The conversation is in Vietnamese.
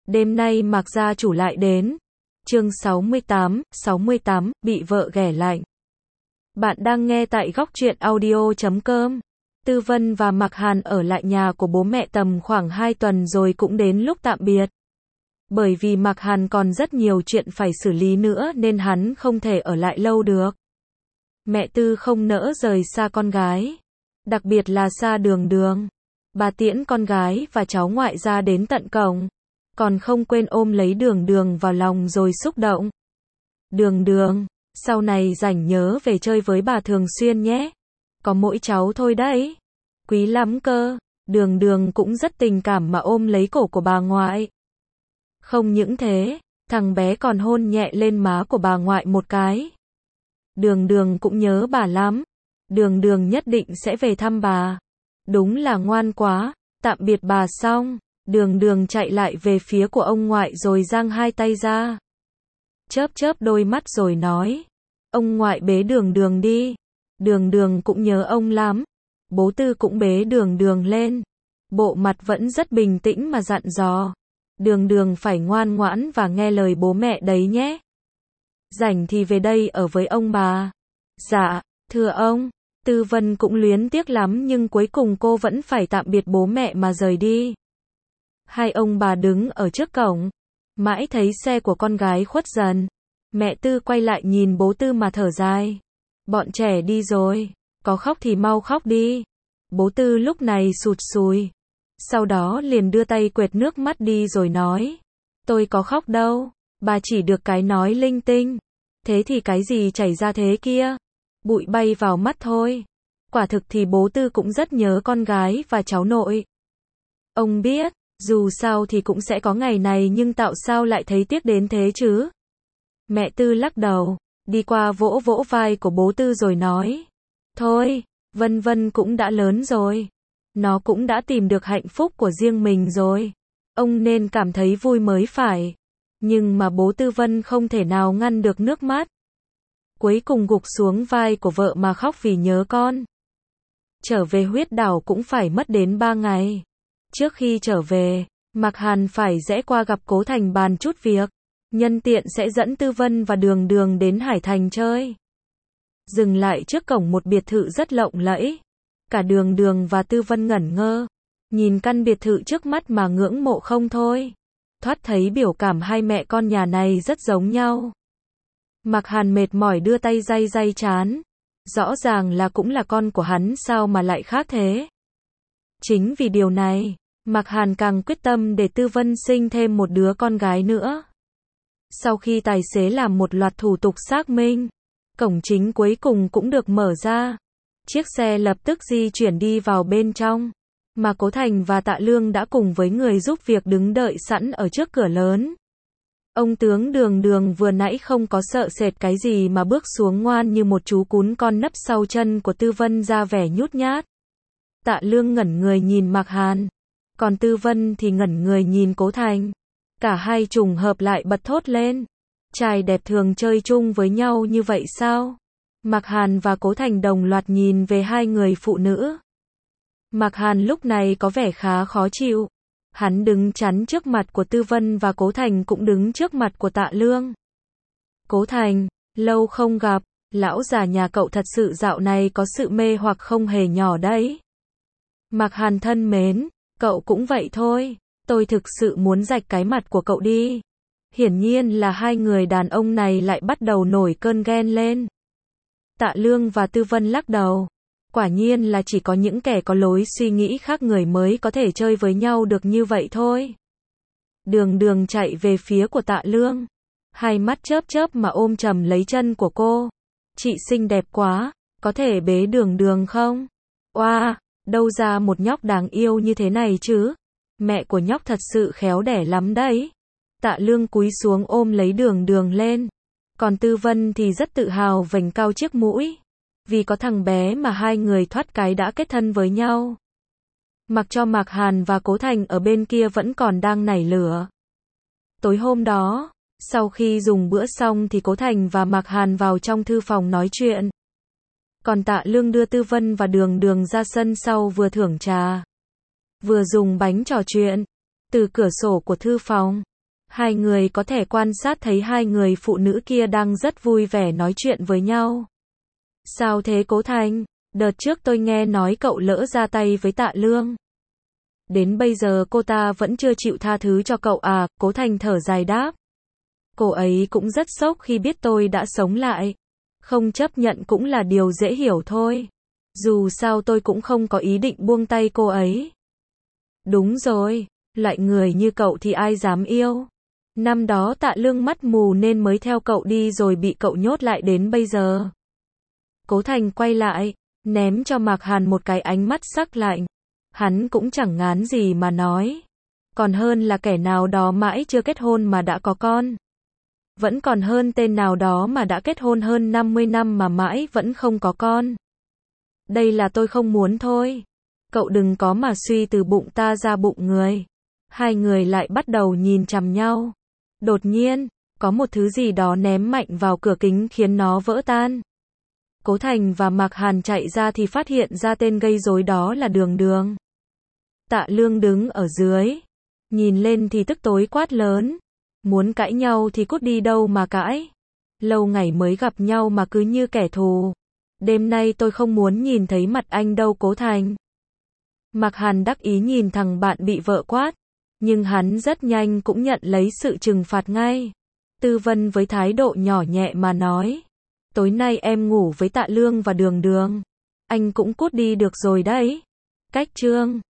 Đêm nay Mạc gia chủ lại đến. Chương 68, bị vợ ghẻ lạnh. Bạn đang nghe tại góc truyện audio.com. Tư Vân và Mạc Hàn ở lại nhà của bố mẹ tầm khoảng 2 tuần rồi cũng đến lúc tạm biệt. Bởi vì Mạc Hàn còn rất nhiều chuyện phải xử lý nữa nên hắn không thể ở lại lâu được. Mẹ Tư không nỡ rời xa con gái. Đặc biệt là xa Đường Đường. Bà tiễn con gái và cháu ngoại ra đến tận cổng. Còn không quên ôm lấy Đường Đường vào lòng rồi xúc động. Đường Đường, sau này rảnh nhớ về chơi với bà thường xuyên nhé. Có mỗi cháu thôi đấy. Quý lắm cơ. Đường Đường cũng rất tình cảm mà ôm lấy cổ của bà ngoại. Không những thế, thằng bé còn hôn nhẹ lên má của bà ngoại một cái. Đường Đường cũng nhớ bà lắm. Đường Đường nhất định sẽ về thăm bà. Đúng là ngoan quá. Tạm biệt bà xong, Đường Đường chạy lại về phía của ông ngoại rồi giang hai tay ra. Chớp chớp đôi mắt rồi nói. Ông ngoại bế Đường Đường đi. Đường Đường cũng nhớ ông lắm. Bố Tư cũng bế Đường Đường lên. Bộ mặt vẫn rất bình tĩnh mà dặn dò. Đường Đường phải ngoan ngoãn và nghe lời bố mẹ đấy nhé. Rảnh thì về đây ở với ông bà. Dạ, thưa ông. Tư Vân cũng luyến tiếc lắm nhưng cuối cùng cô vẫn phải tạm biệt bố mẹ mà rời đi. Hai ông bà đứng ở trước cổng. Mãi thấy xe của con gái khuất dần. Mẹ Tư quay lại nhìn bố Tư mà thở dài. Bọn trẻ đi rồi. Có khóc thì mau khóc đi. Bố Tư lúc này sụt sùi. Sau đó liền đưa tay quệt nước mắt đi rồi nói. Tôi có khóc đâu. Bà chỉ được cái nói linh tinh. Thế thì cái gì chảy ra thế kia? Bụi bay vào mắt thôi. Quả thực thì bố Tư cũng rất nhớ con gái và cháu nội. Ông biết, dù sao thì cũng sẽ có ngày này nhưng tại sao lại thấy tiếc đến thế chứ? Mẹ Tư lắc đầu, đi qua vỗ vỗ vai của bố Tư rồi nói. Thôi, Vân Vân cũng đã lớn rồi. Nó cũng đã tìm được hạnh phúc của riêng mình rồi. Ông nên cảm thấy vui mới phải. Nhưng mà bố Tư Vân không thể nào ngăn được nước mắt. Cuối cùng gục xuống vai của vợ mà khóc vì nhớ con. Trở về Huyết Đảo cũng phải mất đến 3 ngày. Trước khi trở về, Mạc Hàn phải rẽ qua gặp Cố Thành bàn chút việc. Nhân tiện sẽ dẫn Tư Vân và Đường Đường đến Hải Thành chơi. Dừng lại trước cổng một biệt thự rất lộng lẫy. Cả Đường Đường và Tư Vân ngẩn ngơ. Nhìn căn biệt thự trước mắt mà ngưỡng mộ không thôi. Thoát thấy biểu cảm hai mẹ con nhà này rất giống nhau. Mạc Hàn mệt mỏi đưa tay day day trán. Rõ ràng là cũng là con của hắn sao mà lại khác thế. Chính vì điều này, Mạc Hàn càng quyết tâm để Tư Vân sinh thêm một đứa con gái nữa. Sau khi tài xế làm một loạt thủ tục xác minh, cổng chính cuối cùng cũng được mở ra. Chiếc xe lập tức di chuyển đi vào bên trong. Mà Cố Thành và Tạ Lương đã cùng với người giúp việc đứng đợi sẵn ở trước cửa lớn. Ông tướng Đường Đường vừa nãy không có sợ sệt cái gì mà bước xuống ngoan như một chú cún con nấp sau chân của Tư Vân ra vẻ nhút nhát. Tạ Lương ngẩn người nhìn Mạc Hàn. Còn Tư Vân thì ngẩn người nhìn Cố Thành. Cả hai trùng hợp lại bật thốt lên. Trai đẹp thường chơi chung với nhau như vậy sao? Mạc Hàn và Cố Thành đồng loạt nhìn về hai người phụ nữ. Mạc Hàn lúc này có vẻ khá khó chịu. Hắn đứng chắn trước mặt của Tư Vân và Cố Thành cũng đứng trước mặt của Tạ Lương. Cố Thành, lâu không gặp, lão già nhà cậu thật sự dạo này có sự mê hoặc không hề nhỏ đấy. Mạc Hàn thân mến, cậu cũng vậy thôi, tôi thực sự muốn rạch cái mặt của cậu đi. Hiển nhiên là hai người đàn ông này lại bắt đầu nổi cơn ghen lên. Tạ Lương và Tư Vân lắc đầu. Quả nhiên là chỉ có những kẻ có lối suy nghĩ khác người mới có thể chơi với nhau được như vậy thôi. Đường Đường chạy về phía của Tạ Lương. Hai mắt chớp chớp mà ôm chầm lấy chân của cô. Chị xinh đẹp quá, có thể bế Đường Đường không? Oa, đâu ra một nhóc đáng yêu như thế này chứ? Mẹ của nhóc thật sự khéo đẻ lắm đấy. Tạ Lương cúi xuống ôm lấy Đường Đường lên. Còn Tư Vân thì rất tự hào vểnh cao chiếc mũi. Vì có thằng bé mà hai người thoát cái đã kết thân với nhau. Mặc cho Mạc Hàn và Cố Thành ở bên kia vẫn còn đang nảy lửa. Tối hôm đó, sau khi dùng bữa xong thì Cố Thành và Mạc Hàn vào trong thư phòng nói chuyện. Còn Tạ Lương đưa Tư Vân và Đường Đường ra sân sau vừa thưởng trà, vừa dùng bánh trò chuyện. Từ cửa sổ của thư phòng, Hai người có thể quan sát thấy hai người phụ nữ kia đang rất vui vẻ nói chuyện với nhau. Sao thế Cố Thành? Đợt trước tôi nghe nói cậu lỡ ra tay với Tạ Lương. Đến bây giờ cô ta vẫn chưa chịu tha thứ cho cậu à? Cố Thành thở dài đáp. Cô ấy cũng rất sốc khi biết tôi đã sống lại. Không chấp nhận cũng là điều dễ hiểu thôi. Dù sao tôi cũng không có ý định buông tay cô ấy. Đúng rồi, loại người như cậu thì ai dám yêu. Năm đó Tạ Lương mắt mù nên mới theo cậu đi rồi bị cậu nhốt lại đến bây giờ. Cố Thành quay lại, ném cho Mạc Hàn một cái ánh mắt sắc lạnh. Hắn cũng chẳng ngán gì mà nói. Còn hơn là kẻ nào đó mãi chưa kết hôn mà đã có con. Vẫn còn hơn tên nào đó mà đã kết hôn hơn 50 năm mà mãi vẫn không có con. Đây là tôi không muốn thôi. Cậu đừng có mà suy từ bụng ta ra bụng người. Hai người lại bắt đầu nhìn chằm nhau. Đột nhiên, có một thứ gì đó ném mạnh vào cửa kính khiến nó vỡ tan. Cố Thành và Mạc Hàn chạy ra thì phát hiện ra tên gây rối đó là Đường Đường. Tạ Lương đứng ở dưới. Nhìn lên thì tức tối quát lớn. Muốn cãi nhau thì cút đi đâu mà cãi. Lâu ngày mới gặp nhau mà cứ như kẻ thù. Đêm nay tôi không muốn nhìn thấy mặt anh đâu Cố Thành. Mạc Hàn đắc ý nhìn thằng bạn bị vợ quát. Nhưng hắn rất nhanh cũng nhận lấy sự trừng phạt ngay. Tư Vân với thái độ nhỏ nhẹ mà nói. Tối nay em ngủ với Tạ Lương và Đường Đường. Anh cũng cút đi được rồi đấy. Cách chương